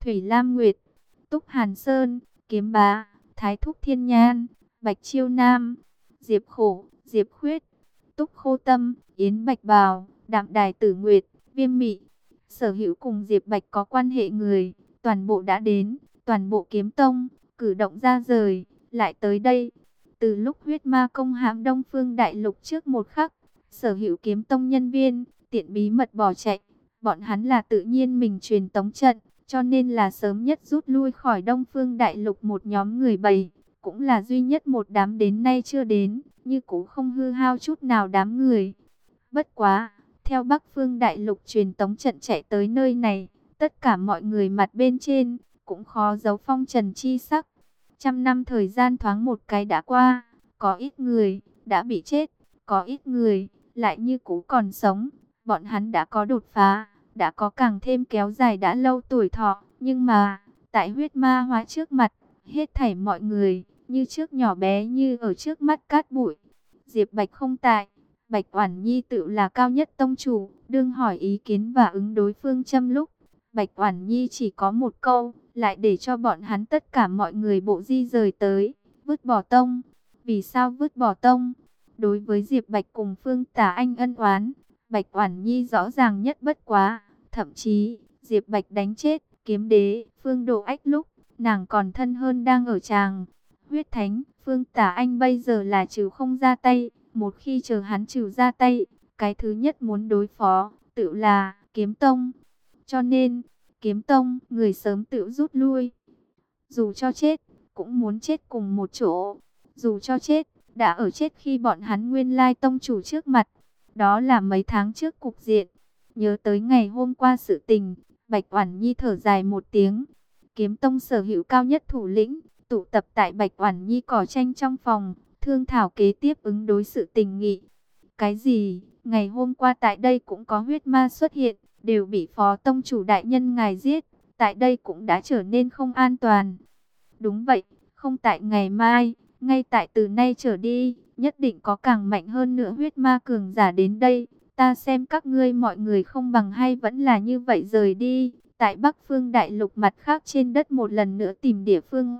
Thủy Lam Nguyệt, Túc Hàn Sơn, Kiếm Bá, Thái Thúc Thiên Nhan, Bạch Chiêu Nam, Diệp Khổ, Diệp Khuyết, Túc Khô Tâm, Yến Bạch Bào, Đạm Đài Tử Nguyệt, Viêm Mị. Sở hữu cùng Diệp Bạch có quan hệ người, toàn bộ đã đến, toàn bộ Kiếm Tông, cử động ra rời, lại tới đây. Từ lúc huyết ma công hãm Đông Phương Đại Lục trước một khắc, sở hữu Kiếm Tông nhân viên, tiện bí mật bỏ chạy. Bọn hắn là tự nhiên mình truyền tống trận, cho nên là sớm nhất rút lui khỏi Đông Phương Đại Lục một nhóm người bầy. Cũng là duy nhất một đám đến nay chưa đến, như cũng không hư hao chút nào đám người. Bất quá, theo Bắc Phương Đại Lục truyền tống trận chạy tới nơi này, tất cả mọi người mặt bên trên, cũng khó giấu phong trần chi sắc. 100 năm thời gian thoáng một cái đã qua, có ít người đã bị chết, có ít người lại như cũ còn sống. Bọn hắn đã có đột phá, đã có càng thêm kéo dài đã lâu tuổi thọ, nhưng mà tại huyết ma hóa trước mặt, hết thảy mọi người như trước nhỏ bé như ở trước mắt cát bụi. Diệp Bạch không tại, Bạch Oản Nhi tự là cao nhất tông chủ, đương hỏi ý kiến và ứng đối phương châm lúc, Bạch Oản Nhi chỉ có một câu, lại để cho bọn hắn tất cả mọi người bộ di rời tới, vứt bỏ tông. Vì sao vứt bỏ tông? Đối với Diệp Bạch cùng Phương Tà Anh ân oán, Bạch Oản Nhi rõ ràng nhất bất quá, thậm chí Diệp Bạch đánh chết Kiếm Đế Phương Độ Ách lúc, nàng còn thân hơn đang ở tràng. Huyết Thánh, Phương Tà Anh bây giờ là trừ không ra tay, một khi chờ hắn trừ ra tay, cái thứ nhất muốn đối phó, tự là Kiếm Tông. Cho nên, Kiếm Tông, người sớm tự rút lui. Dù cho chết, cũng muốn chết cùng một chỗ. Dù cho chết, đã ở chết khi bọn hắn nguyên lai tông chủ trước mặt. Đó là mấy tháng trước cục diện. Nhớ tới ngày hôm qua sự tình, Bạch Oản Nhi thở dài một tiếng. Kiếm Tông sở hữu cao nhất thủ lĩnh, tụ tập tại Bạch Oản Nhi cỏ tranh trong phòng, thương thảo kế tiếp ứng đối sự tình nghị. Cái gì? Ngày hôm qua tại đây cũng có huyết ma xuất hiện, đều bị phó tông chủ đại nhân ngài giết, tại đây cũng đã trở nên không an toàn. Đúng vậy, không tại ngày mai, ngay tại từ nay trở đi, nhất định có càng mạnh hơn nữa huyết ma cường giả đến đây. Ta xem các ngươi mọi người không bằng hay vẫn là như vậy rời đi, tại Bắc Phương Đại Lục mặt khác trên đất một lần nữa tìm địa phương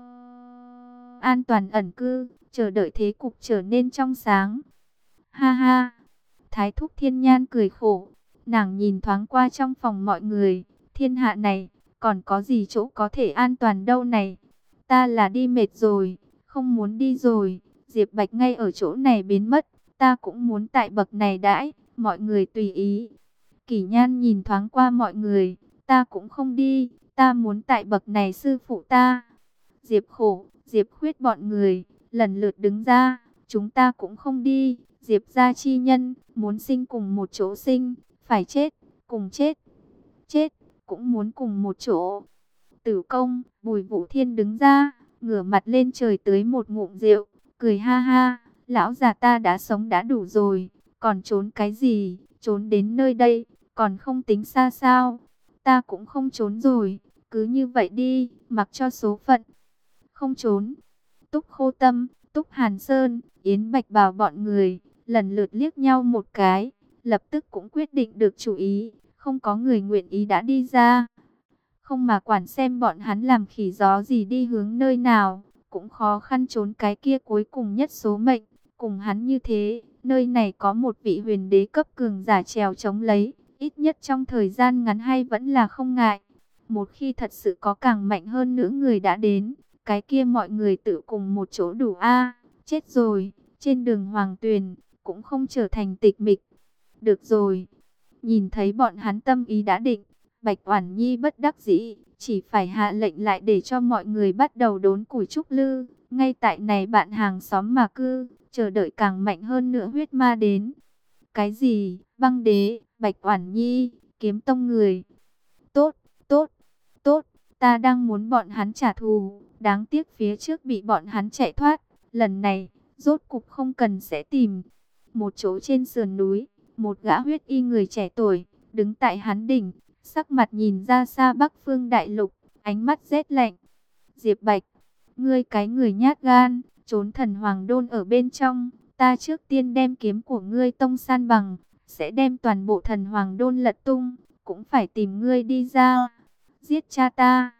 an toàn ẩn cư, chờ đợi thế cục trở nên trong sáng. Ha ha, Thái Thúc Thiên Nhan cười khổ, nàng nhìn thoáng qua trong phòng mọi người, thiên hạ này, còn có gì chỗ có thể an toàn đâu này. Ta là đi mệt rồi, không muốn đi rồi, Diệp Bạch ngay ở chỗ này biến mất, ta cũng muốn tại bậc này đãi, mọi người tùy ý. Kỷ Nhan nhìn thoáng qua mọi người, ta cũng không đi, ta muốn tại bậc này sư phụ ta. Diệp Khổ, Diệp Khuyết bọn người, lần lượt đứng ra, chúng ta cũng không đi, Diệp gia chi nhân, muốn sinh cùng một chỗ sinh, phải chết, cùng chết, chết, cũng muốn cùng một chỗ. Tử Công, Bùi Vũ Thiên đứng ra, ngửa mặt lên trời tưới một ngụm rượu, cười ha ha, lão già ta đã sống đã đủ rồi, còn trốn cái gì, trốn đến nơi đây, còn không tính xa sao, ta cũng không trốn rồi, cứ như vậy đi, mặc cho số phận, không trốn. Túc Khô Tâm, Túc Hàn Sơn, Yến Bạch Bào bọn người, lần lượt liếc nhau một cái, lập tức cũng quyết định được chủ ý, không có người nguyện ý đã đi ra. Không mà quản xem bọn hắn làm khỉ gió gì đi hướng nơi nào, cũng khó khăn trốn cái kia cuối cùng nhất số mệnh, cùng hắn như thế, nơi này có một vị huyền đế cấp cường giả trèo chống lấy, ít nhất trong thời gian ngắn hay vẫn là không ngại. Một khi thật sự có càng mạnh hơn nữa người đã đến, cái kia mọi người tự cùng một chỗ đủ a. Chết rồi, trên đường Hoàng Tuyền, cũng không trở thành tịch mịch. Được rồi, nhìn thấy bọn hắn tâm ý đã định, Bạch Oản Nhi bất đắc dĩ, chỉ phải hạ lệnh lại để cho mọi người bắt đầu đốn củi trúc lư, ngay tại này bạn hàng xóm mà cư, chờ đợi càng mạnh hơn nữa huyết ma đến. Cái gì? Băng đế, Bạch Oản Nhi, Kiếm Tông người. Tốt, tốt, tốt, ta đang muốn bọn hắn trả thù, đáng tiếc phía trước bị bọn hắn chạy thoát, lần này, rốt cục không cần sẽ tìm. Một chỗ trên sườn núi, một gã huyết y người trẻ tuổi, đứng tại hắn đỉnh, sắc mặt nhìn ra xa Bắc Phương Đại Lục, ánh mắt rét lạnh. Diệp Bạch, ngươi cái người nhát gan, trốn Thần Hoàng Đôn ở bên trong, ta trước tiên đem kiếm của ngươi tông san bằng, sẽ đem toàn bộ Thần Hoàng Đôn lật tung, cũng phải tìm ngươi đi ra, giết cha ta.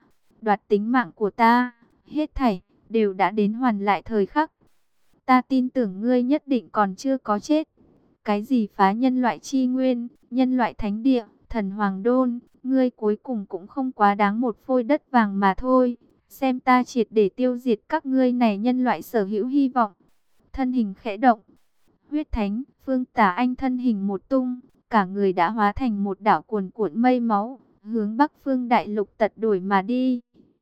đoạt tính mạng của ta, hết thảy đều đã đến hoàn lại thời khắc. Ta tin tưởng ngươi nhất định còn chưa có chết. Cái gì phá nhân loại chi nguyên, nhân loại thánh địa, thần hoàng đôn, ngươi cuối cùng cũng không quá đáng một phôi đất vàng mà thôi. Xem ta triệt để tiêu diệt các ngươi này nhân loại sở hữu hy vọng. Thân hình khẽ động, huyết thánh, Phương Tả Anh thân hình một tung, cả người đã hóa thành một đảo cuồn cuộn mây máu, hướng Bắc Phương Đại Lục tật đuổi mà đi.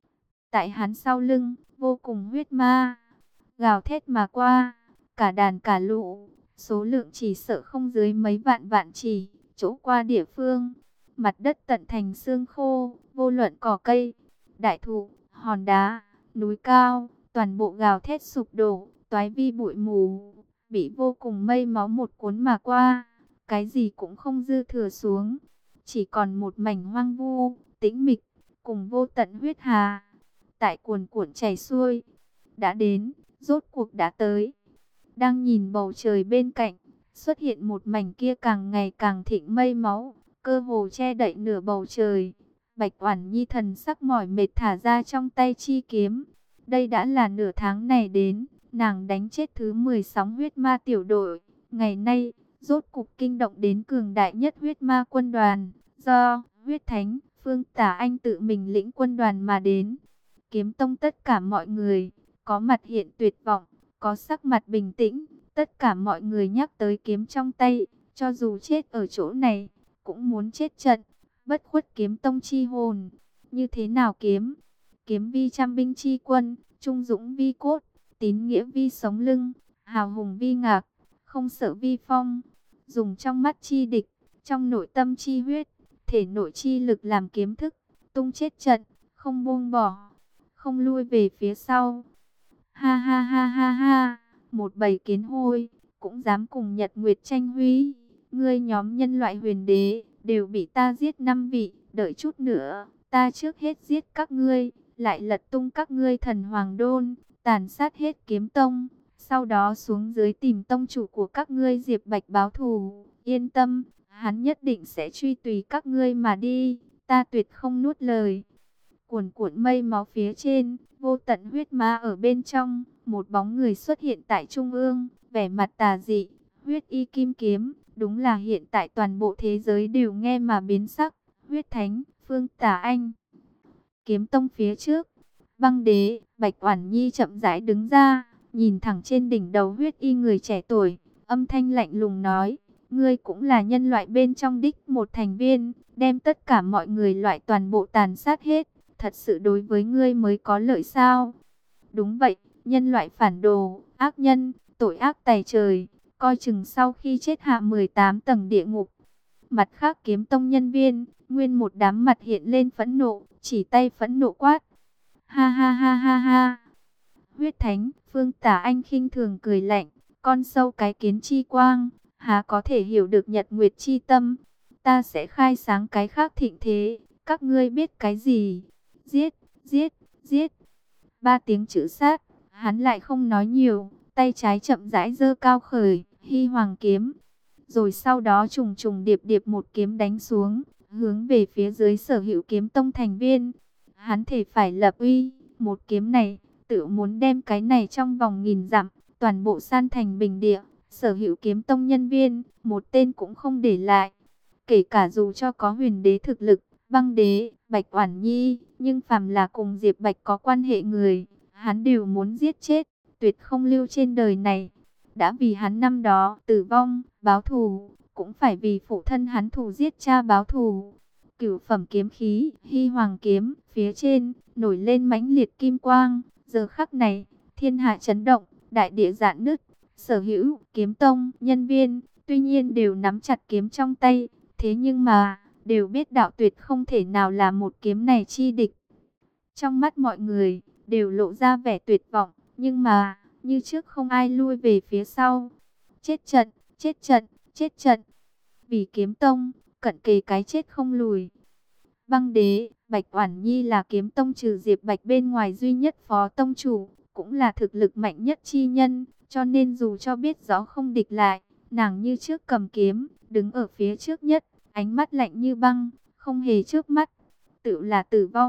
Tại hắn sau lưng, vô cùng huyết ma, gào thét mà qua, cả đàn cả lũ, số lượng chỉ sợ không dưới mấy vạn vạn chỉ, chỗ qua địa phương, mặt đất tận thành xương khô, vô luận cỏ cây, đại thụ, hòn đá, núi cao, toàn bộ gào thét sụp đổ, toái vi bụi mù, bị vô cùng mây máu một cuốn mà qua, cái gì cũng không dư thừa xuống, chỉ còn một mảnh hoang vu, tĩnh mịch, cùng vô tận huyết hà, tại cuồn cuộn chảy xuôi, đã đến, rốt cuộc đã tới. Đang nhìn bầu trời bên cạnh, xuất hiện một mảnh kia càng ngày càng thịnh mây máu, cơ hồ che đậy nửa bầu trời. Bạch Oản Nhi thần sắc mỏi mệt thả ra trong tay chi kiếm. Đây đã là nửa tháng này đến, nàng đánh chết thứ 10 sóng huyết ma tiểu đội. Ngày nay, rốt cục kinh động đến cường đại nhất huyết ma quân đoàn, do huyết thánh Phương Tả Anh tự mình lĩnh quân đoàn mà đến. Kiếm tông tất cả mọi người, có mặt hiện tuyệt vọng, có sắc mặt bình tĩnh, tất cả mọi người nhắc tới kiếm trong tay, cho dù chết ở chỗ này, cũng muốn chết trận, bất khuất kiếm tông chi hồn. Như thế nào kiếm? Kiếm vi trăm binh chi quân, trung dũng vi cốt, tín nghĩa vi sống lưng, hào hùng vi ngạc, không sợ vi phong. Dùng trong mắt chi địch, trong nội tâm chi huyết, thể nội chi lực làm kiếm thức, tung chết trận, không buông bỏ, không lui về phía sau. Ha ha ha ha ha, một bầy kiến hôi, cũng dám cùng Nhật Nguyệt tranh huy. Ngươi nhóm nhân loại huyền đế, đều bị ta giết 5 vị, đợi chút nữa, ta trước hết giết các ngươi, lại lật tung các ngươi thần hoàng đôn, tàn sát hết kiếm tông, sau đó xuống dưới tìm tông chủ của các ngươi Diệp Bạch báo thù. Yên tâm, hắn nhất định sẽ truy tùy các ngươi mà đi, ta tuyệt không nuốt lời. Cuồn cuộn mây máu phía trên, vô tận huyết ma ở bên trong, một bóng người xuất hiện tại trung ương, vẻ mặt tà dị, huyết y kim kiếm, đúng là hiện tại toàn bộ thế giới đều nghe mà biến sắc. Huyết thánh, Phương Tả Anh. Kiếm tông phía trước, Băng Đế, Bạch Oản Nhi chậm rãi đứng ra, nhìn thẳng trên đỉnh đầu huyết y người trẻ tuổi, âm thanh lạnh lùng nói: ngươi cũng là nhân loại bên trong đích một thành viên, đem tất cả mọi người loại toàn bộ tàn sát hết, thật sự đối với ngươi mới có lợi sao? Đúng vậy, nhân loại phản đồ, ác nhân, tội ác tày trời, coi chừng sau khi chết hạ 18 tầng địa ngục. Mặt khác kiếm tông nhân viên, nguyên một đám mặt hiện lên phẫn nộ, chỉ tay phẫn nộ quát: ha ha ha ha ha. Huyết thánh, Phương Tả Anh khinh thường cười lạnh, con sâu cái kiến chi quang, há có thể hiểu được Nhật Nguyệt chi tâm. Ta sẽ khai sáng cái khác thịnh thế, các ngươi biết cái gì? Giết, giết, giết. 3 tiếng chữ sát, hắn lại không nói nhiều, tay trái chậm rãi giơ cao khởi, Hy Hoàng kiếm. Rồi sau đó trùng trùng điệp điệp một kiếm đánh xuống, hướng về phía dưới sở hữu kiếm tông thành viên. Hắn thể phải lập uy, một kiếm này, tự muốn đem cái này trong vòng 1000 dặm, toàn bộ san thành bình địa, sở hữu kiếm tông nhân viên, một tên cũng không để lại. Kể cả dù cho có huyền đế thực lực, Băng Đế, Bạch Oản Nhi, nhưng phàm là cùng Diệp Bạch có quan hệ người, hắn đều muốn giết chết, tuyệt không lưu trên đời này. Đã vì hắn năm đó tử vong, báo thù, cũng phải vì phụ thân hắn thù giết cha báo thù. Cửu phẩm kiếm khí, Hy Hoàng kiếm, phía trên nổi lên mãnh liệt kim quang, giờ khắc này, thiên hạ chấn động, đại địa rạn nứt, sở hữu kiếm tông nhân viên, tuy nhiên đều nắm chặt kiếm trong tay, thế nhưng mà đều biết đạo tuyệt không thể nào là một kiếm này chi địch. Trong mắt mọi người đều lộ ra vẻ tuyệt vọng, nhưng mà như trước không ai lui về phía sau. Chết trận, chết trận, chết trận. Vì kiếm tông, cận kề cái chết không lùi. Băng Đế, Bạch Oản Nhi là kiếm tông trừ Diệp Bạch bên ngoài duy nhất phó tông chủ, cũng là thực lực mạnh nhất chi nhân, cho nên dù cho biết rõ không địch lại, nàng như trước cầm kiếm, đứng ở phía trước nhất, ánh mắt lạnh như băng, không hề chớp mắt, tự là tử vong,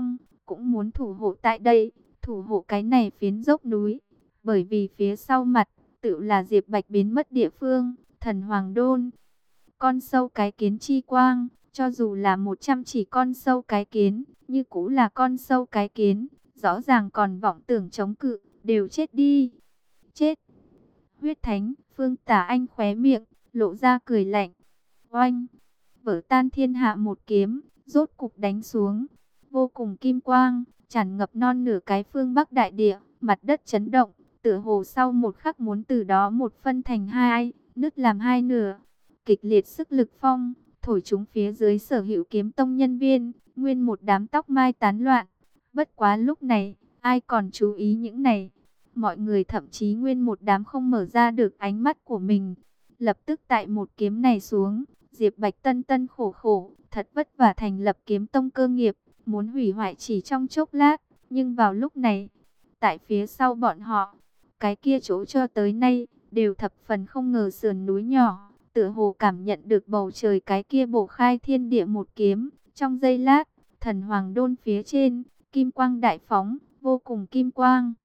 cũng muốn thủ hộ tại đây, thủ hộ cái này phiến dốc núi. Bởi vì phía sau mặt, tự là Diệp Bạch biến mất địa phương, Thần Hoàng Đôn. Con sâu cái kiến chi quang, cho dù là 100 chỉ con sâu cái kiến, như cũ là con sâu cái kiến, rõ ràng còn vọng tưởng chống cự, đều chết đi. Chết! Huyết Thánh, Phương Tả Anh khóe miệng, lộ ra cười lạnh. Oanh! Vỡ tan thiên hạ một kiếm, rốt cục đánh xuống. Vô cùng kim quang, tràn ngập non nửa cái phương Bắc đại địa, mặt đất chấn động, tựa hồ sau một khắc muốn từ đó một phân thành hai, nứt làm hai nửa. Kịch liệt sức lực phong, thổi chúng phía dưới Sở Hữu Kiếm Tông nhân viên, nguyên một đám tóc mai tán loạn. Bất quá lúc này, ai còn chú ý những này? Mọi người thậm chí nguyên một đám không mở ra được ánh mắt của mình. Lập tức tại một kiếm này xuống, Diệp Bạch tân tân khổ khổ, thật vất vả thành lập Kiếm Tông cơ nghiệp, muốn hủy hoại chỉ trong chốc lát. Nhưng vào lúc này, tại phía sau bọn họ, cái kia chỗ cho tới nay, đều thập phần không ngờ sườn núi nhỏ, tựa hồ cảm nhận được bầu trời cái kia bổ khai thiên địa một kiếm. Trong giây lát, Thần Hoàng Đôn phía trên, kim quang đại phóng, vô cùng kim quang.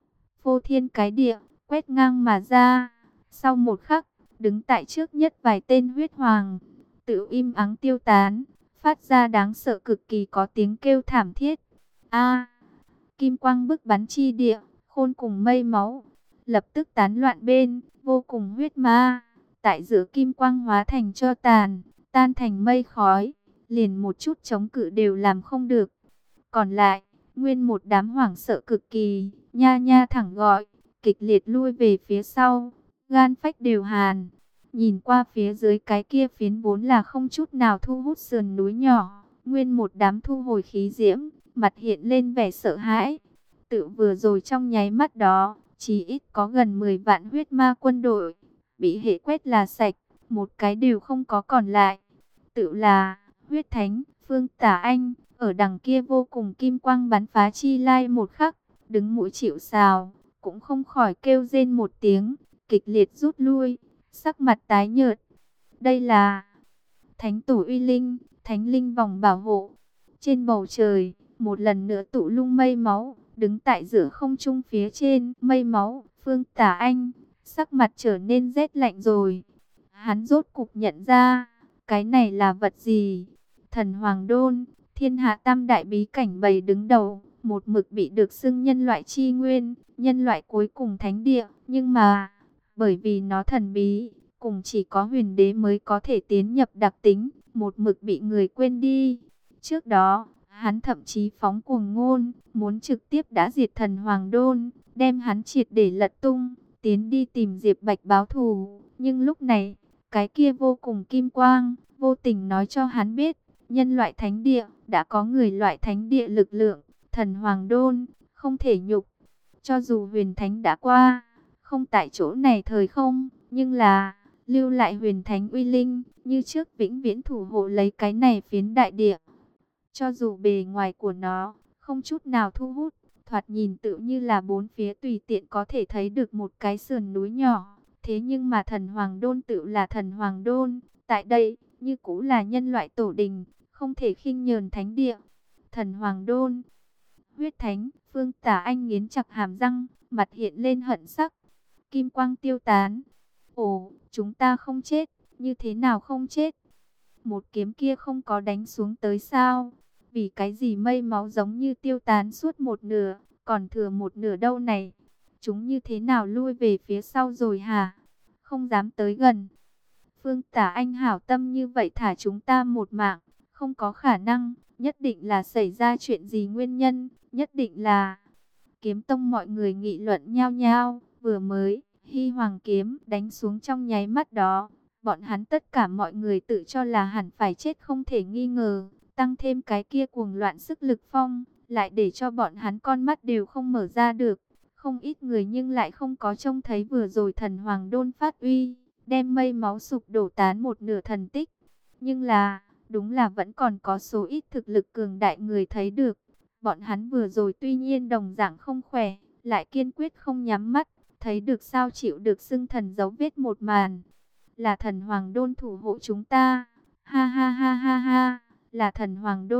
Phô thiên cái địa, quét ngang mà ra. Sau một khắc, đứng tại trước nhất vài tên huyết hoàng, tự im ắng tiêu tán, phát ra đáng sợ cực kỳ có tiếng kêu thảm thiết. A! Kim quang bức bắn chi địa, khôn cùng mây máu, lập tức tán loạn bên, vô cùng huyết ma. Tại giữa kim quang hóa thành tro tàn, tan thành mây khói, liền một chút chống cự đều làm không được. Còn lại, nguyên một đám hoảng sợ cực kỳ, nha nha thẳng gọi, kịch liệt lui về phía sau, gan phách đều hàn. Nhìn qua phía dưới cái kia phiến vốn là không chút nào thu hút sườn núi nhỏ, nguyên một đám thu hồi khí diễm, mặt hiện lên vẻ sợ hãi. Tự vừa rồi trong nháy mắt đó, chỉ ít có gần 10 vạn huyết ma quân đội, bị hệ quét là sạch, một cái đều không có còn lại. Tự là, huyết thánh, Phương Tả Anh, ở đằng kia vô cùng kim quang bắn phá chi lai một khắc, đứng mũi chịu sào, cũng không khỏi kêu rên một tiếng, kịch liệt rút lui, sắc mặt tái nhợt. Đây là thánh tổ uy linh, thánh linh vòng bảo hộ. Trên bầu trời, một lần nữa tụ lung mây máu, đứng tại giữa không trung phía trên mây máu, Phương Tả Anh, sắc mặt trở nên rét lạnh rồi. Hắn rốt cục nhận ra, cái này là vật gì? Thần Hoàng Đôn, thiên hạ tam đại bí cảnh bầy đứng đầu, một mực bị được xưng nhân loại chi nguyên, nhân loại cuối cùng thánh địa. Nhưng mà, bởi vì nó thần bí, cùng chỉ có huyền đế mới có thể tiến nhập đặc tính, một mực bị người quên đi. Trước đó, hắn thậm chí phóng cuồng ngôn, muốn trực tiếp đã diệt Thần Hoàng Đôn, đem hắn triệt để lật tung, tiến đi tìm Diệp Bạch báo thù. Nhưng lúc này, cái kia vô cùng kim quang, vô tình nói cho hắn biết, nhân loại thánh địa, đã có người loại thánh địa lực lượng, Thần Hoàng Đôn, không thể nhục. Cho dù huyền thánh đã qua, không tại chỗ này thời không, nhưng là, lưu lại huyền thánh uy linh, như trước vĩnh viễn thủ hộ lấy cái này phiến đại địa. Cho dù bề ngoài của nó, không chút nào thu hút, thoạt nhìn tự như là bốn phía tùy tiện có thể thấy được một cái sườn núi nhỏ. Thế nhưng mà Thần Hoàng Đôn tự là Thần Hoàng Đôn, tại đây, như cũ là nhân loại tổ đình, không thể khinh nhờn thánh địa. Thần Hoàng Đôn, huyết thánh, Phương Tả Anh nghiến chặt hàm răng, mặt hiện lên hận sắc. Kim quang tiêu tán. Ồ, chúng ta không chết, như thế nào không chết? Một kiếm kia không có đánh xuống tới sao? Vì cái gì mây máu giống như tiêu tán suốt một nửa, còn thừa một nửa đâu này? Chúng như thế nào lui về phía sau rồi hả? Không dám tới gần. Phương Tả Anh hảo tâm như vậy thả chúng ta một mạng, không có khả năng, nhất định là xảy ra chuyện gì nguyên nhân, nhất định là... Kiếm Tông mọi người nghị luận nhao nhao, vừa mới, Hy Hoàng kiếm đánh xuống trong nháy mắt đó. Bọn hắn tất cả mọi người tự cho là hẳn phải chết không thể nghi ngờ, tăng thêm cái kia cuồng loạn sức lực phong, lại để cho bọn hắn con mắt đều không mở ra được. Không ít người nhưng lại không có trông thấy vừa rồi Thần Hoàng Đôn phát uy, đem mây máu sụp đổ tán một nửa thần tích. Nhưng là, đúng là vẫn còn có số ít thực lực cường đại người thấy được. Bọn hắn vừa rồi tuy nhiên đồng dạng không khỏe, lại kiên quyết không nhắm mắt, thấy được sao chịu được xưng thần dấu vết một màn. Là Thần Hoàng Đôn thủ hộ chúng ta. Ha ha ha ha ha, là Thần Hoàng Đôn,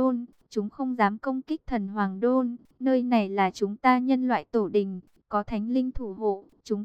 chúng không dám công kích thần Hoàng Đôn. Nơi này là chúng ta nhân loại tổ đình, có thánh linh thủ hộ,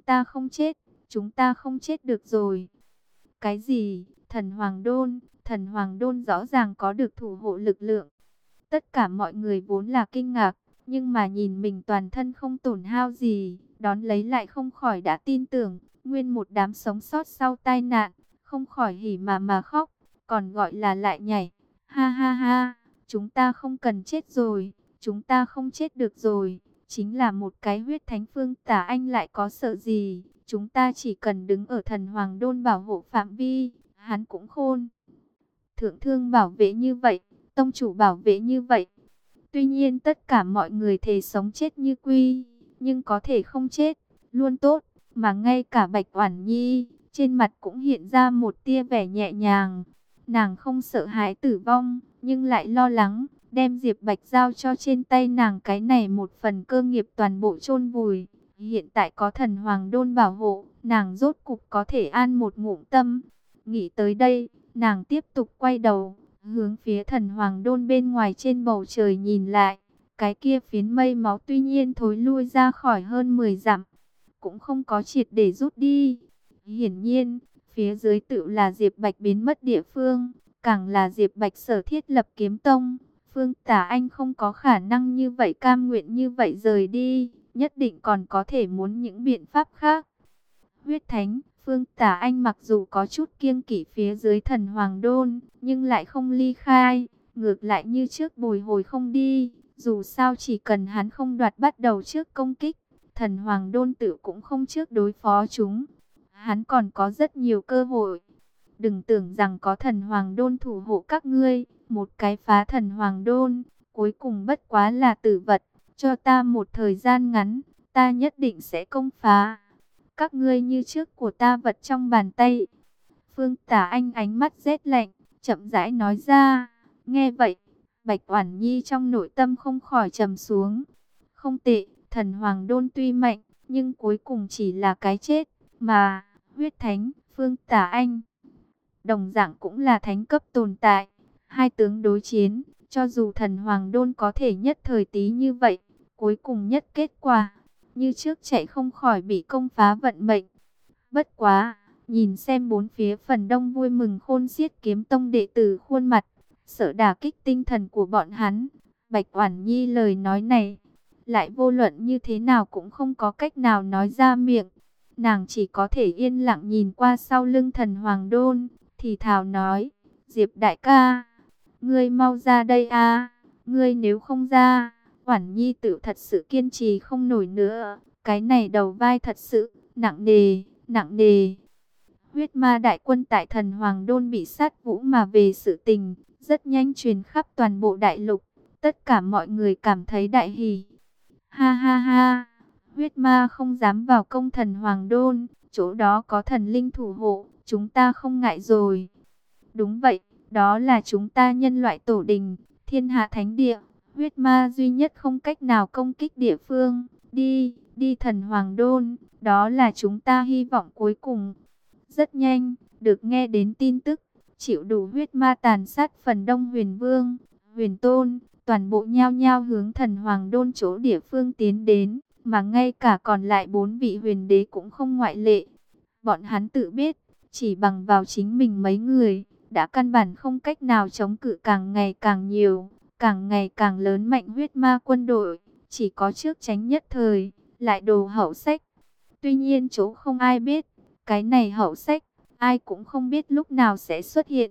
chúng ta không chết được rồi. Cái gì? Thần Hoàng Đôn? Thần Hoàng Đôn rõ ràng có được thủ hộ lực lượng. Tất cả mọi người vốn là kinh ngạc, nhưng mà nhìn mình toàn thân không tổn hao gì, đón lấy lại không khỏi đã tin tưởng. Nguyên một đám sống sót sau tai nạn, không khỏi hỉ mà khóc, còn gọi là lại nhảy. Ha ha ha, chúng ta không cần chết rồi, chúng ta không chết được rồi. Chính là một cái huyết thánh Phương Tả Anh lại có sợ gì, chúng ta chỉ cần đứng ở thần Hoàng Đôn bảo hộ phạm vi, hắn cũng khôn. Thượng thương bảo vệ như vậy, tông chủ bảo vệ như vậy. Tuy nhiên tất cả mọi người thề sống chết như quy, nhưng có thể không chết, luôn tốt. Mà ngay cả Bạch Oản Nhi, trên mặt cũng hiện ra một tia vẻ nhẹ nhàng. Nàng không sợ hãi tử vong, nhưng lại lo lắng, đem Diệp Bạch giao cho trên tay nàng cái này một phần cơ nghiệp toàn bộ chôn vùi. Hiện tại có thần Hoàng Đôn bảo hộ, nàng rốt cục có thể an một ngụm tâm. Nghĩ tới đây, nàng tiếp tục quay đầu, hướng phía thần Hoàng Đôn bên ngoài trên bầu trời nhìn lại. Cái kia phiến mây máu tuy nhiên thối lui ra khỏi hơn 10 dặm, cũng không có triệt để rút đi. Hiển nhiên, phía dưới tự là Diệp Bạch biến mất địa phương, càng là Diệp Bạch sở thiết lập kiếm tông. Phương Tả Anh không có khả năng như vậy cam nguyện như vậy rời đi, nhất định còn có thể muốn những biện pháp khác. Huyết Thánh, Phương Tả Anh mặc dù có chút kiêng kỵ phía dưới thần Hoàng Đôn, nhưng lại không ly khai, ngược lại như trước bồi hồi không đi. Dù sao chỉ cần hắn không đoạt bắt đầu trước công kích, thần Hoàng Đôn tự cũng không trước đối phó chúng. Hắn còn có rất nhiều cơ hội. Đừng tưởng rằng có thần Hoàng Đôn thủ hộ các ngươi, một cái phá thần Hoàng Đôn, cuối cùng bất quá là tử vật. Cho ta một thời gian ngắn, ta nhất định sẽ công phá. Các ngươi như trước của ta vật trong bàn tay. Phương Tả Anh ánh mắt rét lạnh, chậm rãi nói ra. Nghe vậy, Bạch Oản Nhi trong nội tâm không khỏi trầm xuống. Không tệ, thần Hoàng Đôn tuy mạnh, nhưng cuối cùng chỉ là cái chết. Mà, huyết thánh, Phương Tả Anh, đồng dạng cũng là thánh cấp tồn tại. Hai tướng đối chiến, cho dù thần Hoàng Đôn có thể nhất thời tí như vậy, cuối cùng nhất kết quả, như trước chạy không khỏi bị công phá vận mệnh. Bất quá, nhìn xem bốn phía phần đông vui mừng khôn xiết kiếm tông đệ tử khuôn mặt, sợ đả kích tinh thần của bọn hắn. Bạch Oản Nhi lời nói này, lại vô luận như thế nào cũng không có cách nào nói ra miệng. Nàng chỉ có thể yên lặng nhìn qua sau lưng thần Hoàng Đôn, thì thào nói, Diệp đại ca, ngươi mau ra đây a, ngươi nếu không ra, Oản Nhi tự thật sự kiên trì không nổi nữa, cái này đầu vai thật sự nặng nề, nặng nề. Huyết ma đại quân tại thần Hoàng Đôn bị sát vũ mà về sự tình, rất nhanh truyền khắp toàn bộ đại lục, tất cả mọi người cảm thấy đại hỉ. Ha ha ha, huyết ma không dám vào công thần Hoàng Đôn, chỗ đó có thần linh thủ hộ, chúng ta không ngại rồi. Đúng vậy, đó là chúng ta nhân loại tổ đình, thiên hạ thánh địa, huyết ma duy nhất không cách nào công kích địa phương. Đi, đi thần Hoàng Đôn, đó là chúng ta hy vọng cuối cùng. Rất nhanh, được nghe đến tin tức, chịu đủ huyết ma tàn sát phần đông Huyền Vương, Huyền Tôn, toàn bộ nhao nhao hướng thần Hoàng Đôn chỗ địa phương tiến đến, mà ngay cả còn lại 4 vị huyền đế cũng không ngoại lệ. Bọn hắn tự biết, chỉ bằng vào chính mình mấy người, đã căn bản không cách nào chống cự càng ngày càng nhiều, càng ngày càng lớn mạnh huyết ma quân đội, chỉ có trước tránh nhất thời, lại đồ hậu sách. Tuy nhiên chỗ không ai biết, cái này hậu sách, ai cũng không biết lúc nào sẽ xuất hiện.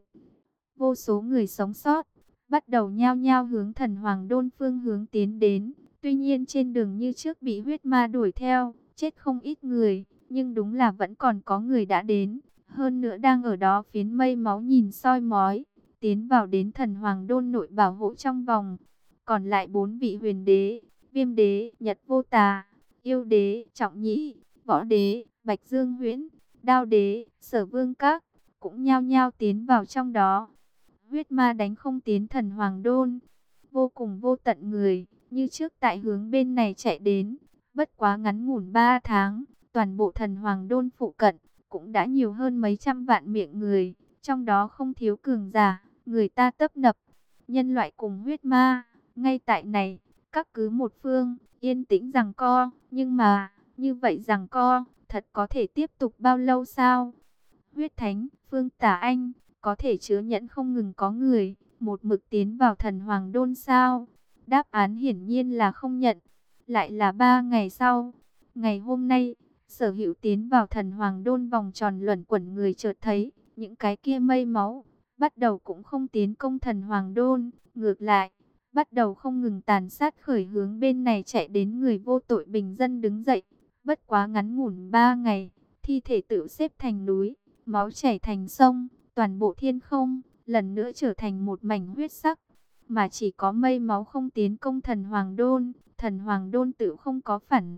Vô số người sống sót, bắt đầu nhao nhao hướng thần Hoàng Đôn phương hướng tiến đến. Tuy nhiên trên đường như trước bị huyết ma đuổi theo, chết không ít người, nhưng đúng là vẫn còn có người đã đến. Hơn nữa đang ở đó phiến mây máu nhìn soi mói, tiến vào đến thần Hoàng Đôn nội bảo hộ trong vòng. Còn lại 4 vị huyền đế, Viêm đế, Nhật Vô Tà, Yêu đế, Trọng Nhĩ, Võ đế, Bạch Dương Huyễn, Đao đế, Sở Vương Các, cũng nhao nhao tiến vào trong đó. Huyết ma đánh không tiến thần Hoàng Đôn, vô cùng vô tận người, như trước tại hướng bên này chạy đến. Bất quá ngắn ngủn 3 tháng, toàn bộ thần Hoàng Đôn phụ cận, cũng đã nhiều hơn mấy trăm vạn miệng người, trong đó không thiếu cường giả, người ta tấp nập. nhân loại cùng huyết ma. Ngay tại này, các cứ một phương, yên tĩnh giằng co, nhưng mà, như vậy giằng co, thật có thể tiếp tục bao lâu sao? Huyết Thánh, Phương Tả Anh, có thể chứa nhẫn không ngừng có người, một mực tiến vào thần Hoàng Đôn sao? Đáp án hiển nhiên là không nhận. Lại là 3 ngày sau, ngày hôm nay, Sở Hữu tiến vào thần Hoàng Đôn, vòng tròn luẩn quẩn người chợt thấy, những cái kia mây máu, bắt đầu cũng không tiến công thần Hoàng Đôn, ngược lại, bắt đầu không ngừng tàn sát khởi hướng bên này chạy đến người vô tội bình dân đứng dậy. Bất quá ngắn ngủn 3 ngày, thi thể tự xếp thành núi, máu chảy thành sông, toàn bộ thiên không, lần nữa trở thành một mảnh huyết sắc. Mà chỉ có mây máu không tiến công thần Hoàng Đôn tự không có phản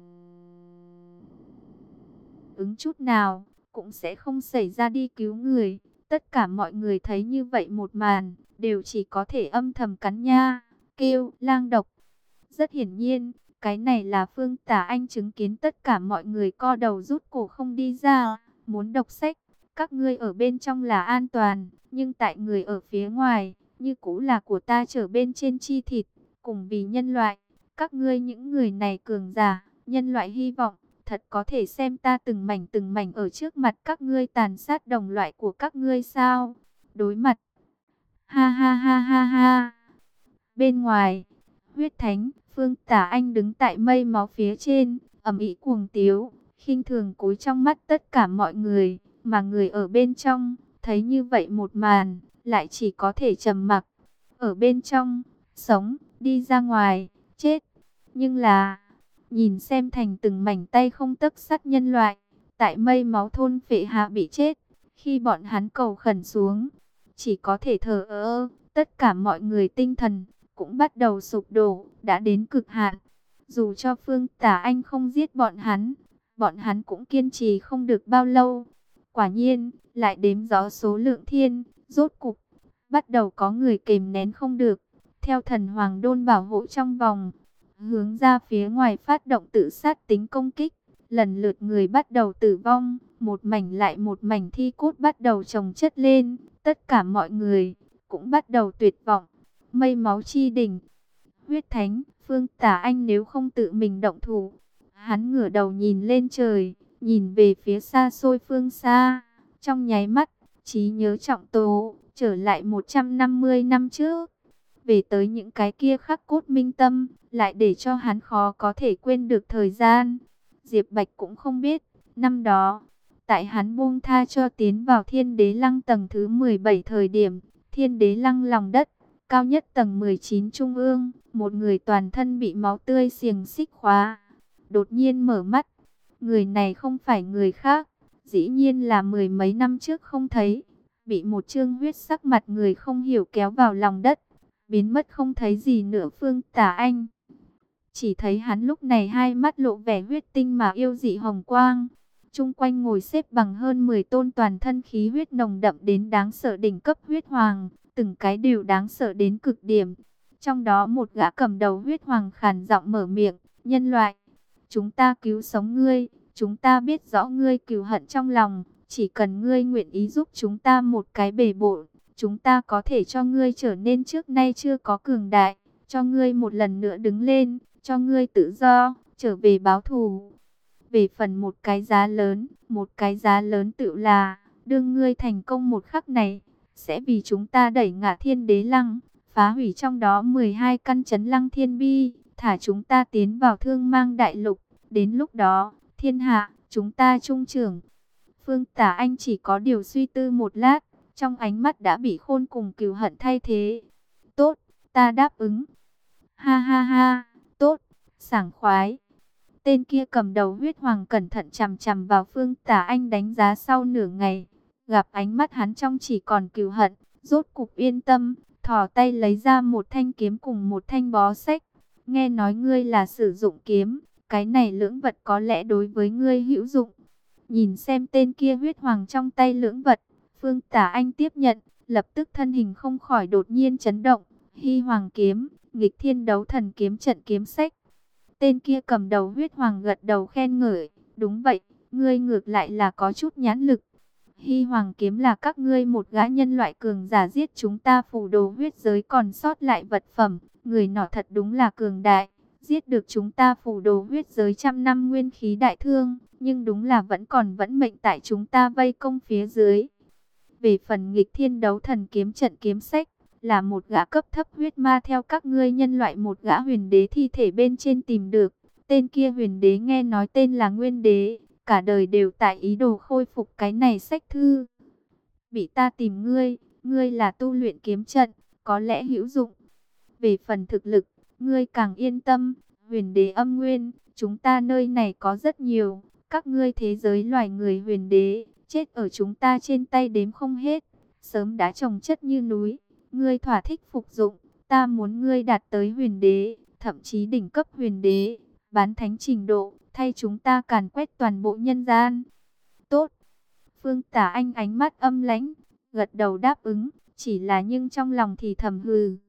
ứng chút nào, cũng sẽ không xảy ra đi cứu người. Tất cả mọi người thấy như vậy một màn, đều chỉ có thể âm thầm cắn nha, kêu lang độc. Rất hiển nhiên, cái này là Phương Tả Anh chứng kiến tất cả mọi người co đầu rút cổ không đi ra, muốn đọc sách. Các ngươi ở bên trong là an toàn, nhưng tại người ở phía ngoài, như cũ là của ta trở bên trên chi thịt, cùng vì nhân loại. Các ngươi những người này cường giả, nhân loại hy vọng, thật có thể xem ta từng mảnh ở trước mặt các ngươi tàn sát đồng loại của các ngươi sao? Đối mặt. Ha ha ha ha ha. Bên ngoài, Huyết Thánh, Phương Tả Anh đứng tại mây máu phía trên, ầm ĩ cuồng tiếu, khinh thường cúi trong mắt tất cả mọi người, mà người ở bên trong, thấy như vậy một màn, lại chỉ có thể trầm mặc. Ở bên trong, sống, đi ra ngoài, chết. Nhưng là, nhìn xem thành từng mảnh tay không tấc sắt nhân loại, tại mây máu thôn phệ hạ bị chết, khi bọn hắn cầu khẩn xuống, chỉ có thể thờ ơ, tất cả mọi người tinh thần cũng bắt đầu sụp đổ, đã đến cực hạn. Dù cho Phương Tả Anh không giết bọn hắn cũng kiên trì không được bao lâu. Quả nhiên, lại đếm rõ số lượng thiên, rốt cục, bắt đầu có người kìm nén không được, theo thần Hoàng Đôn bảo hộ trong vòng, hướng ra phía ngoài phát động tự sát tính công kích. Lần lượt người bắt đầu tử vong, một mảnh lại một mảnh thi cốt bắt đầu chồng chất lên, tất cả mọi người cũng bắt đầu tuyệt vọng. Mây máu chi đỉnh, Huyết Thánh, Phương Tả Anh nếu không tự mình động thủ, hắn ngửa đầu nhìn lên trời, nhìn về phía xa xôi phương xa, trong nháy mắt, trí nhớ trọng tố, trở lại 150 năm trước. Về tới những cái kia khắc cốt minh tâm, lại để cho hắn khó có thể quên được thời gian. Diệp Bạch cũng không biết, năm đó, tại hắn buông tha cho tiến vào Thiên Đế Lăng tầng thứ 17 thời điểm, Thiên Đế Lăng lòng đất, cao nhất tầng 19 trung ương, một người toàn thân bị máu tươi xiềng xích khóa. Đột nhiên mở mắt, người này không phải người khác, dĩ nhiên là mười mấy năm trước không thấy, bị một chương huyết sắc mặt người không hiểu kéo vào lòng đất, biến mất không thấy gì nữa. Phương Tả Anh chỉ thấy hắn lúc này hai mắt lộ vẻ huyết tinh mà yêu dị hồng quang. Chung quanh ngồi xếp bằng hơn 10 tôn toàn thân khí huyết nồng đậm đến đáng sợ đỉnh cấp huyết hoàng, từng cái đều đáng sợ đến cực điểm. Trong đó một gã cầm đầu huyết hoàng khàn giọng mở miệng, nhân loại, chúng ta cứu sống ngươi, chúng ta biết rõ ngươi cừu hận trong lòng, chỉ cần ngươi nguyện ý giúp chúng ta một cái bề bộn, chúng ta có thể cho ngươi trở nên trước nay chưa có cường đại, cho ngươi một lần nữa đứng lên, cho ngươi tự do, trở về báo thù. Về phần một cái giá lớn tự là, đương ngươi thành công một khắc này, sẽ vì chúng ta đẩy ngã Thiên Đế Lăng, phá hủy trong đó 12 căn trấn Lăng Thiên Bi, thả chúng ta tiến vào Thương Mang Đại Lục, đến lúc đó, thiên hạ, chúng ta chung trưởng. Phương Tả Anh chỉ có điều suy tư một lát, trong ánh mắt đã bị khôn cùng cừu hận thay thế. Tốt, ta đáp ứng. Ha ha ha, tốt, sảng khoái. Tên kia cầm đầu huyết hoàng cẩn thận chằm chằm vào Phương Tả Anh đánh giá sau nửa ngày. Gặp ánh mắt hắn trong chỉ còn cừu hận, rốt cục yên tâm, thò tay lấy ra một thanh kiếm cùng một thanh bó sách. Nghe nói ngươi là sử dụng kiếm, cái này lưỡng vật có lẽ đối với ngươi hữu dụng. Nhìn xem tên kia huyết hoàng trong tay lưỡng vật, Phương Tả Anh tiếp nhận, lập tức thân hình không khỏi đột nhiên chấn động. Hy hoàng kiếm, nghịch thiên đấu thần kiếm trận kiếm sách. Tên kia cầm đầu huyết hoàng gật đầu khen ngợi, đúng vậy, ngươi ngược lại là có chút nhãn lực. Hy Hoàng kiếm là các ngươi một gã nhân loại cường giả giết chúng ta Phù Đồ huyết giới còn sót lại vật phẩm. Người nọ thật đúng là cường đại, giết được chúng ta Phù Đồ huyết giới trăm năm nguyên khí đại thương, nhưng đúng là vẫn mệnh tại chúng ta vây công phía dưới. Về phần nghịch thiên đấu thần kiếm trận kiếm sách, là một gã cấp thấp huyết ma theo các ngươi nhân loại một gã huyền đế thi thể bên trên tìm được. Tên kia huyền đế nghe nói tên là Nguyên Đế, cả đời đều tại ý đồ khôi phục cái này sách thư. Bị ta tìm ngươi, ngươi là tu luyện kiếm trận, có lẽ hữu dụng. Về phần thực lực, ngươi càng yên tâm, huyền đế âm nguyên, chúng ta nơi này có rất nhiều. Các ngươi thế giới loài người huyền đế, chết ở chúng ta trên tay đếm không hết, sớm đã chồng chất như núi. Ngươi thỏa thích phục dụng, ta muốn ngươi đạt tới huyền đế, thậm chí đỉnh cấp huyền đế, bán thánh trình độ, thay chúng ta càn quét toàn bộ nhân gian. Tốt. Phương Tả Anh ánh mắt âm lãnh, gật đầu đáp ứng, chỉ là nhưng trong lòng thì thầm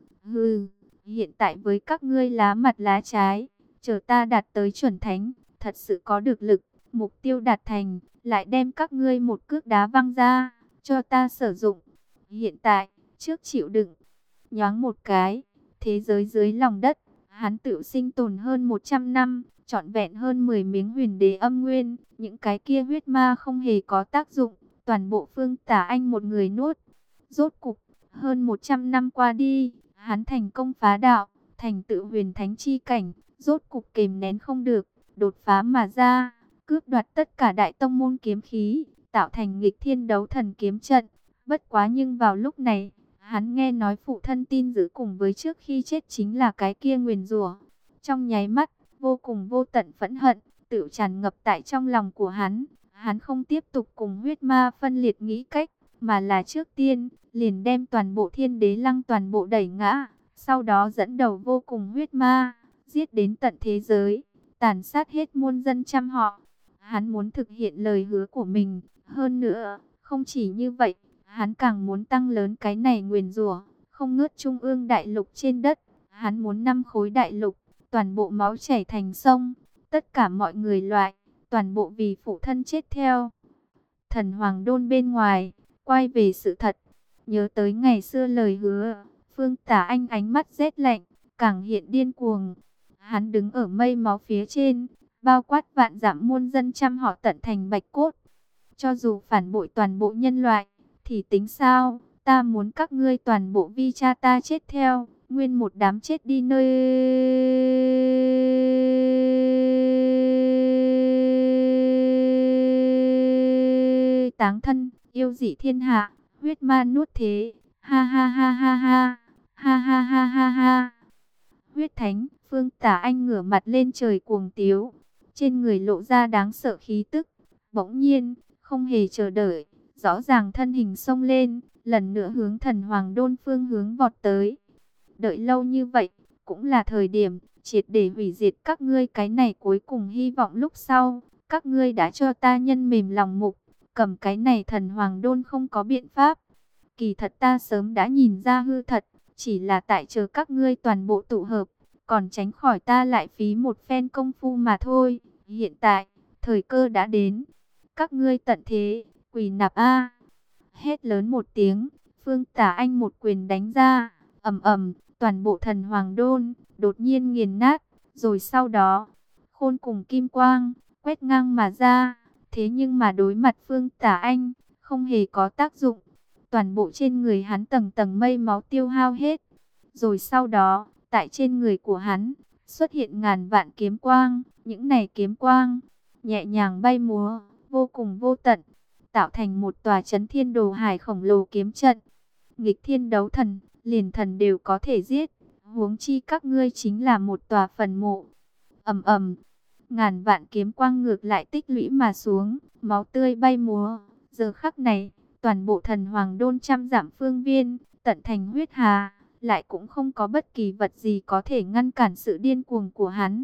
hừ, hiện tại với các ngươi lá mặt lá trái, chờ ta đạt tới chuẩn thánh, thật sự có được lực, mục tiêu đạt thành, lại đem các ngươi một cước đá văng ra, cho ta sử dụng. Hiện tại, trước chịu đựng, nhoáng một cái, thế giới dưới lòng đất, hắn tự sinh tồn hơn 100 năm, trọn vẹn hơn 10 miếng huyền đế âm nguyên, những cái kia huyết ma không hề có tác dụng, toàn bộ Phương Tả Anh một người nuốt. Rốt cục, hơn 100 năm qua đi, hắn thành công phá đạo, thành tựu huyền thánh chi cảnh, rốt cục kềm nén không được, đột phá mà ra, cướp đoạt tất cả đại tông môn kiếm khí, tạo thành nghịch thiên đấu thần kiếm trận. Bất quá nhưng vào lúc này, hắn nghe nói phụ thân tin dữ cùng với trước khi chết chính là cái kia nguyền rủa. Trong nháy mắt, vô cùng vô tận phẫn hận, tự tràn ngập tại trong lòng của hắn. Hắn không tiếp tục cùng huyết ma phân liệt nghĩ cách, mà là trước tiên, liền đem toàn bộ thiên đế lăng toàn bộ đẩy ngã. Sau đó dẫn đầu vô cùng huyết ma, giết đến tận thế giới, tàn sát hết muôn dân trăm họ. Hắn muốn thực hiện lời hứa của mình, hơn nữa, không chỉ như vậy, hắn càng muốn tăng lớn cái này nguyền rủa, không ngớt trung ương đại lục trên đất. Hắn muốn 5 khối đại lục, toàn bộ máu chảy thành sông, tất cả mọi người loại, toàn bộ vì phụ thân chết theo. Thần Hoàng Đôn bên ngoài, quay về sự thật, nhớ tới ngày xưa lời hứa, Phương Tả Anh ánh mắt rét lạnh, càng hiện điên cuồng. Hắn đứng ở mây máu phía trên, bao quát vạn dặm muôn dân trăm họ tận thành bạch cốt. Cho dù phản bội toàn bộ nhân loại, thì tính sao? Ta muốn các ngươi toàn bộ vi cha ta chết theo, nguyên một đám chết đi nơi táng thân, yêu dị thiên hạ, huyết ma nuốt thế. Ha ha ha ha ha, ha ha ha ha ha. Huyết Thánh, Phương Tả Anh ngửa mặt lên trời cuồng tiếu, trên người lộ ra đáng sợ khí tức. Bỗng nhiên, không hề chờ đợi, rõ ràng thân hình xông lên, lần nữa hướng Thần Hoàng Đôn phương hướng vọt tới. Đợi lâu như vậy, cũng là thời điểm triệt để hủy diệt các ngươi cái này cuối cùng hy vọng lúc sau. Các ngươi đã cho ta nhân mềm lòng mục, cầm cái này Thần Hoàng Đôn không có biện pháp. Kỳ thật ta sớm đã nhìn ra hư thật, chỉ là tại chờ các ngươi toàn bộ tụ hợp, còn tránh khỏi ta lại phí một phen công phu mà thôi. Hiện tại, thời cơ đã đến, các ngươi tận thế, quỳ nạp a. Hét lớn một tiếng, Phương Tả Anh một quyền đánh ra, ầm ầm, toàn bộ Thần Hoàng Đôn đột nhiên nghiền nát, rồi sau đó, khôn cùng kim quang quét ngang mà ra, thế nhưng mà đối mặt Phương Tả Anh, không hề có tác dụng. Toàn bộ trên người hắn tầng tầng mây máu tiêu hao hết. Rồi sau đó, tại trên người của hắn, xuất hiện ngàn vạn kiếm quang. Những này kiếm quang, nhẹ nhàng bay múa, vô cùng vô tận, tạo thành một tòa chấn thiên đồ hải khổng lồ kiếm trận. Nghịch thiên đấu thần, liền thần đều có thể giết. Huống chi các ngươi chính là một tòa phần mộ. Ầm ầm, ngàn vạn kiếm quang ngược lại tích lũy mà xuống, máu tươi bay múa. Giờ khắc này, toàn bộ Thần Hoàng Đôn trăm dặm phương viên, tận thành huyết hà, lại cũng không có bất kỳ vật gì có thể ngăn cản sự điên cuồng của hắn.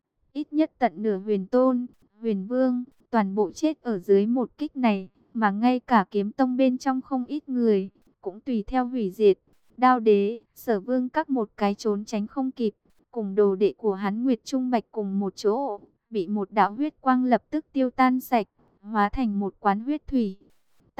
Ít nhất tận nửa huyền tôn, huyền vương, toàn bộ chết ở dưới một kích này, mà ngay cả kiếm tông bên trong không ít người, cũng tùy theo hủy diệt. Đao đế, Sở Vương các một cái trốn tránh không kịp, cùng đồ đệ của hắn Nguyệt Trung Bạch cùng một chỗ, bị một đạo huyết quang lập tức tiêu tan sạch, hóa thành một quán huyết thủy.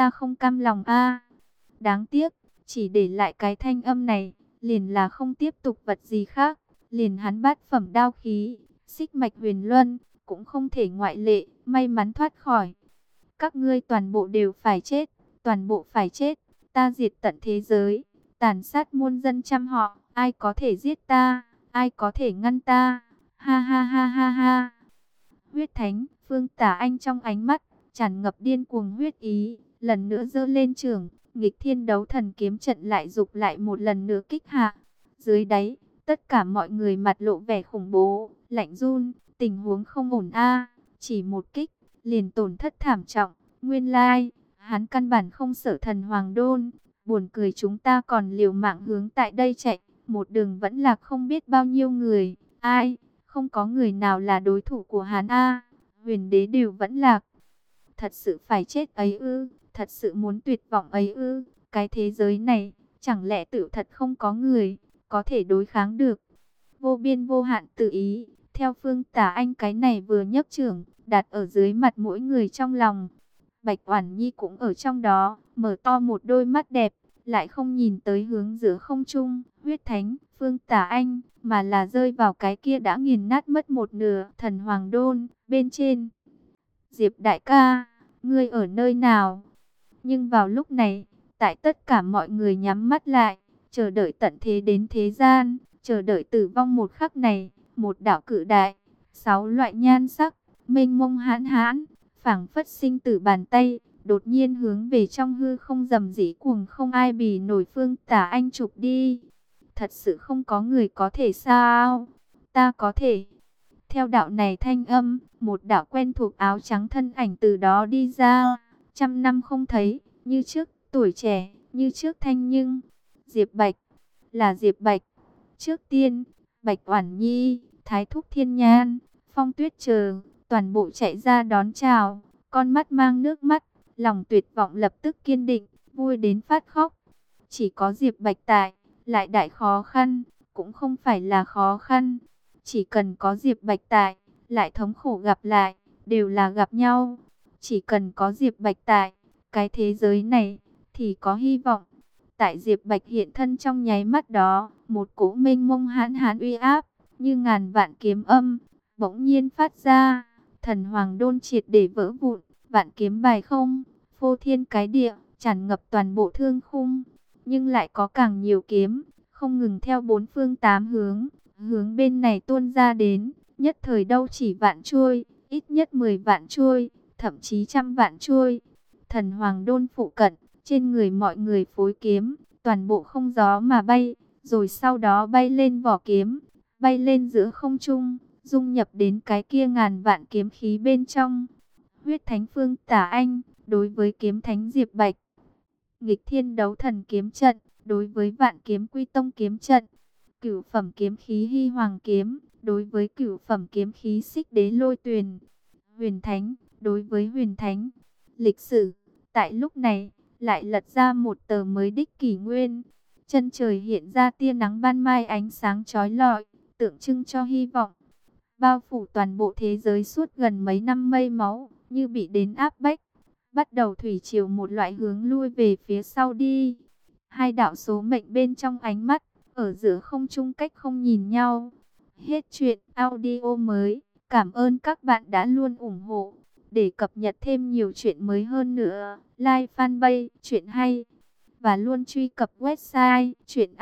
ta không cam lòng a. Đáng tiếc, chỉ để lại cái thanh âm này, liền là không tiếp tục vật gì khác, liền hắn bát phẩm đao khí, xích mạch huyền luân, cũng không thể ngoại lệ, may mắn thoát khỏi. Các ngươi toàn bộ đều phải chết, toàn bộ phải chết, ta diệt tận thế giới, tàn sát muôn dân trăm họ, ai có thể giết ta, ai có thể ngăn ta, ha ha ha ha ha. Huyết Thánh, Phương Tả Anh trong ánh mắt tràn ngập điên cuồng huyết ý, lần nữa giơ lên trường, nghịch thiên đấu thần kiếm trận lại dục lại một lần nữa kích hạ. Dưới đáy, tất cả mọi người mặt lộ vẻ khủng bố, lạnh run, tình huống không ổn a, chỉ một kích, liền tổn thất thảm trọng, nguyên lai, hắn căn bản không sợ thần Hoàng Đôn, buồn cười chúng ta còn liều mạng hướng tại đây chạy, một đường vẫn là không biết bao nhiêu người, ai, không có người nào là đối thủ của hắn a, huyền đế đều vẫn lạc. Thật sự phải chết ấy ư, thật sự muốn tuyệt vọng ấy ư, cái thế giới này, chẳng lẽ tự thật không có người, có thể đối kháng được. Vô biên vô hạn tự ý, theo Phương Tả Anh cái này vừa nhấc trưởng, đặt ở dưới mặt mỗi người trong lòng. Bạch Oản Nhi cũng ở trong đó, mở to một đôi mắt đẹp, lại không nhìn tới hướng giữa không trung, Huyết Thánh, Phương Tả Anh, mà là rơi vào cái kia đã nghiền nát mất một nửa thần Hoàng Đôn, bên trên. Diệp đại ca, ngươi ở nơi nào? Nhưng vào lúc này, tại tất cả mọi người nhắm mắt lại, chờ đợi tận thế đến thế gian, chờ đợi tử vong một khắc này, một đạo cự đại, 6 loại nhan sắc, mênh mông hãn hãn, phảng phất sinh tử bàn tay, đột nhiên hướng về trong hư không rầm rĩ cuồng không ai bì nổi Phương Tả Anh chụp đi. Thật sự không có người có thể sao? Ta có thể. Theo đạo này thanh âm, một đạo quen thuộc áo trắng thân ảnh từ đó đi ra. Trăm năm không thấy, như trước tuổi trẻ, như trước thanh nhưng. Diệp Bạch, là Diệp Bạch. Trước tiên, Bạch Oản Nhi, Thái Thúc Thiên Nhan, Phong Tuyết chờ, toàn bộ chạy ra đón chào, con mắt mang nước mắt, lòng tuyệt vọng lập tức kiên định, vui đến phát khóc. Chỉ có Diệp Bạch tại, lại đại khó khăn, cũng không phải là khó khăn. Chỉ cần có Diệp Bạch tại, lại thống khổ gặp lại, đều là gặp nhau. Chỉ cần có Diệp Bạch tại, cái thế giới này, thì có hy vọng. Tại Diệp Bạch hiện thân trong nháy mắt đó, một cỗ mênh mông hãn hãn uy áp, như ngàn vạn kiếm âm, bỗng nhiên phát ra. Thần Hoàng Đôn triệt để vỡ vụn, vạn kiếm bài không, phô thiên cái địa, tràn ngập toàn bộ thương khung. Nhưng lại có càng nhiều kiếm, không ngừng theo bốn phương tám hướng, hướng bên này tuôn ra đến, nhất thời đâu chỉ vạn chuôi, ít nhất 10 vạn chuôi, thậm chí trăm vạn chuôi. Thần Hoàng Đôn phụ cận, trên người mọi người phối kiếm, toàn bộ không gió mà bay, rồi sau đó bay lên vỏ kiếm, bay lên giữa không trung, dung nhập đến cái kia ngàn vạn kiếm khí bên trong. Huyết Thánh Phương Tả Anh, đối với kiếm thánh Diệp Bạch. Nghịch Thiên Đấu Thần kiếm trận, đối với Vạn Kiếm Quy Tông kiếm trận. Cửu phẩm kiếm khí Hy Hoàng kiếm, đối với cửu phẩm kiếm khí Xích Đế Lôi Tuyền. Huyền Thánh, đối với Huyền Thánh. Lịch sử, tại lúc này, lại lật ra một tờ mới đích kỷ nguyên. Chân trời hiện ra tia nắng ban mai ánh sáng chói lọi, tượng trưng cho hy vọng. Bao phủ toàn bộ thế giới suốt gần mấy năm mây máu, như bị đến áp bách. Bắt đầu thủy triều một loại hướng lui về phía sau đi. Hai đạo số mệnh bên trong ánh mắt, ở giữa không trung cách không nhìn nhau. Hết chuyện audio mới. Cảm ơn các bạn đã luôn ủng hộ. Để cập nhật thêm nhiều chuyện mới hơn nữa, like fanpage Chuyện Hay. Và luôn truy cập website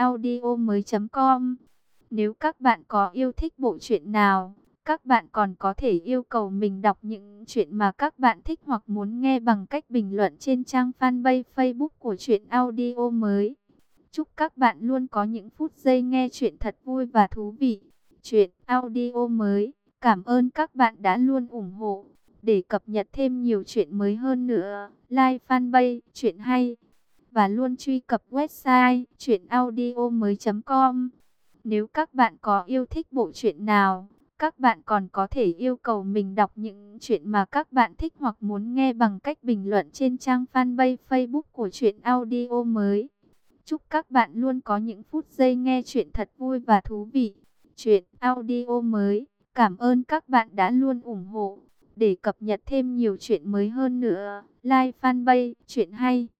chuyenaudio.com. Nếu các bạn có yêu thích bộ truyện nào, các bạn còn có thể yêu cầu mình đọc những chuyện mà các bạn thích hoặc muốn nghe bằng cách bình luận trên trang fanpage Facebook của Chuyện Audio mới. Chúc các bạn luôn có những phút giây nghe chuyện thật vui và thú vị. Chuyện Audio mới. Cảm ơn các bạn đã luôn ủng hộ. Để cập nhật thêm nhiều chuyện mới hơn nữa, like fanpage Chuyện Hay. Và luôn truy cập website chuyenaudio.com. Nếu các bạn có yêu thích bộ truyện nào, các bạn còn có thể yêu cầu mình đọc những chuyện mà các bạn thích hoặc muốn nghe bằng cách bình luận trên trang fanpage Facebook của Chuyện Audio mới. Chúc các bạn luôn có những phút giây nghe chuyện thật vui và thú vị. Chuyện Audio mới. Cảm ơn các bạn đã luôn ủng hộ. Để cập nhật thêm nhiều chuyện mới hơn nữa, like fanpage chuyện hay.